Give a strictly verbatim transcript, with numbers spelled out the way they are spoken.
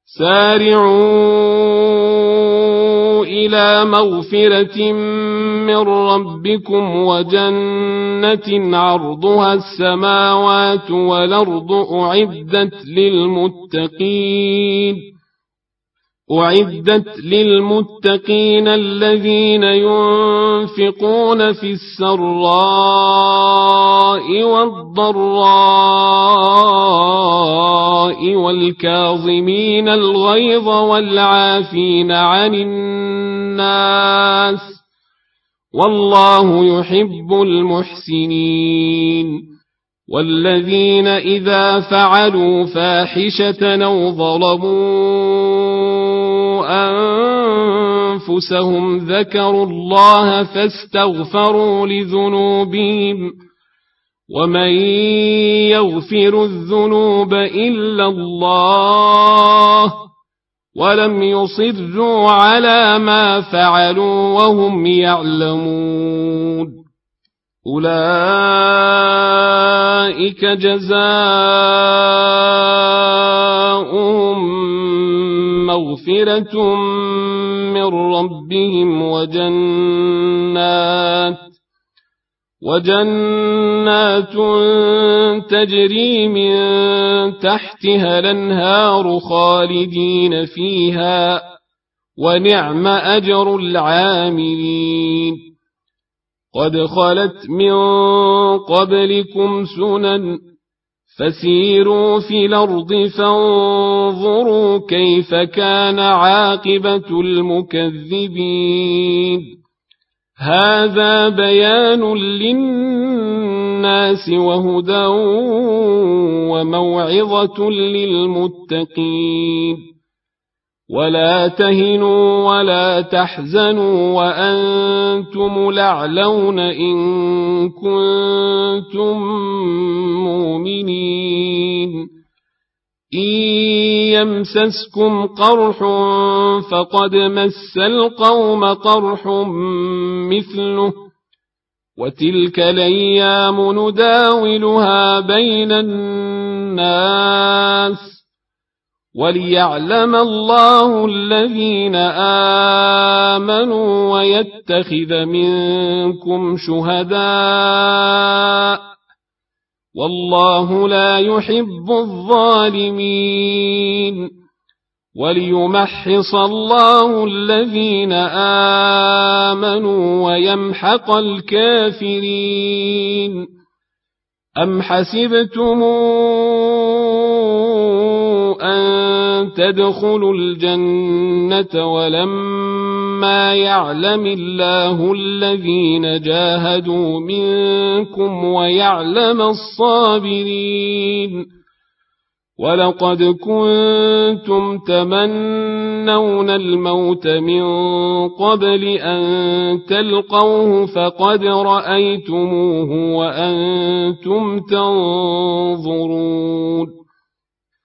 سارعوا إلى مغفرة من ربكم وجنة عرضها السماوات والأرض أعدت للمتقين أعدت للمتقين الذين ينفقون في السراء والضراء والكاظمين الغيظ والعافين عن الناس والله يحب المحسنين والذين إذا فعلوا فاحشة أو ظلموا أنفسهم ذكروا الله فاستغفروا لذنوبهم ومن يغفر الذنوب إلا الله ولم يصروا على ما فعلوا وهم يعلمون أولئك جزاؤهم مغفرة من ربهم وجنات وجنات تجري من تحتها الأنهار خالدين فيها ونعم أجر العاملين قد خلت من قبلكم سنن فسيروا في الأرض فانظروا كيف كان عاقبة المكذبين هذا بيان للناس وهدى وموعظة للمتقين ولا تهنوا ولا تحزنوا وأنتم الأعلون إن كنتم مؤمنين إن يمسسكم قرح فقد مس القوم قرح مثله وتلك الأيام نداولها بين الناس وليعلم الله الذين آمنوا ويتخذ منكم شهداء والله لا يحب الظالمين وليمحص الله الذين آمنوا ويمحق الكافرين أم حسبتم أن تدخلوا الجنة ولما يعلم الله الذين جاهدوا منكم ويعلم الصابرين ولقد كنتم تمنون الموت من قبل أن تلقوه فقد رأيتموه وأنتم تنظرون